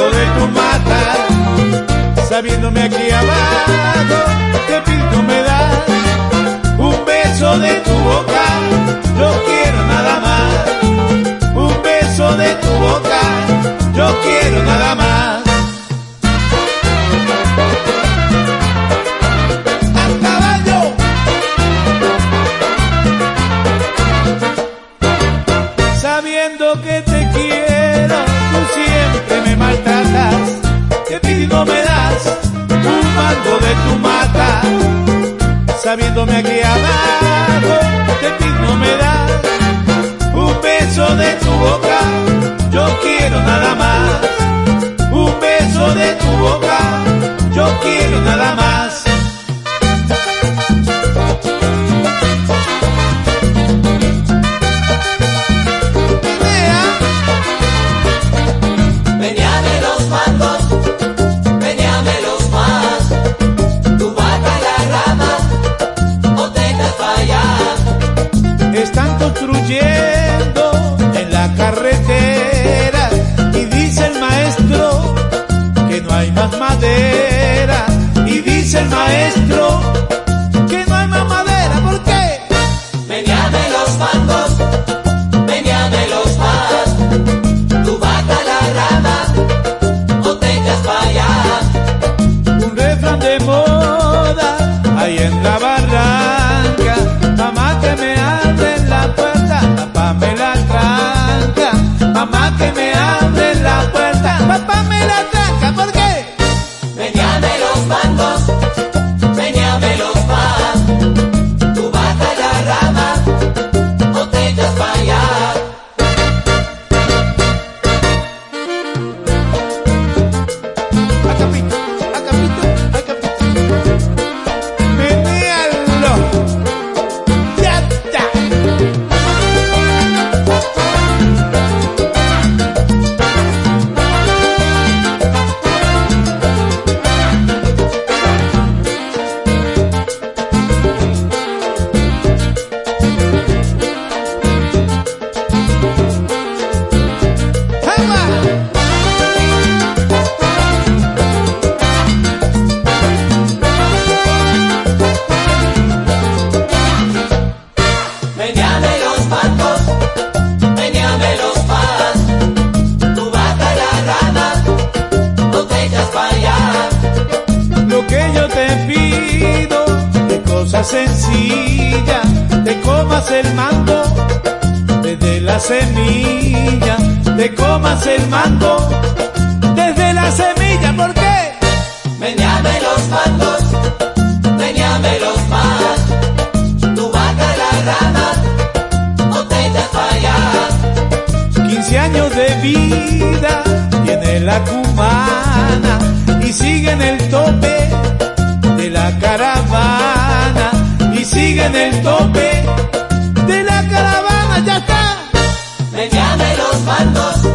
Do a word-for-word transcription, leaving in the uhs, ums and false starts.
mango de tu mata, sabiéndome aquí abajo que pido me das un beso de tu boca, yo quiero nada más, un beso de tu boca, yo quiero nada más. Sabiendo que te quiero, tú siempre me maltratas, que pido me das un mango de tu mata, sabiéndome aquí abajo, que pido me das un beso de tu boca, yo quiero nada más, un beso de tu boca, yo quiero nada más. Están construyendo en la carretera y dice el maestro que no hay más madera, y dice el maestro que no hay más madera. ¿Por qué? Meneame los mangos, meneame los más, tu vaca la rama o te echas pa' allá. Un refrán de moda ahí en la barranca, mamá que me abre la puerta, papá me la tranca, mamá que me abre la puerta, papá me la tranca. ¿Por qué? Meneame los mangos, meneame los más, tu vaca la rama o te echas pa' allá. Acapito, acapito, acapito, menéalo. Ya está. ¡Jama! Meneame los mangos, meneame los más, tu vaca la rama o te echas pa' allá. Lo que yo te pido es cosa sencilla, te comas el mango desde la semilla, te comas el mango desde la semilla. ¿Por qué? Meneame los mangos, meneame los más, tu vaca la rama o te echas pa' allá. quince años de vida tiene la cumana y sigue en el tope de la caravana, y sigue en el tope de la caravana. Ya está. Meneame los mangos,